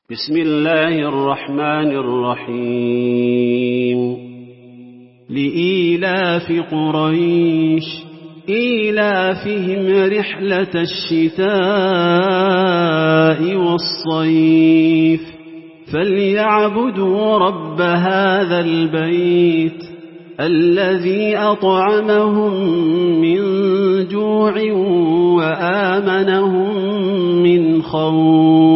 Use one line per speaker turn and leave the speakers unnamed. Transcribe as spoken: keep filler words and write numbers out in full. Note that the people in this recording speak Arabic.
بسم الله الرحمن الرحيم لإيلاف قريش إيلافهم رحلة الشتاء والصيف فليعبدوا رب هذا البيت الذي أطعمهم من جوع وآمنهم من خوف.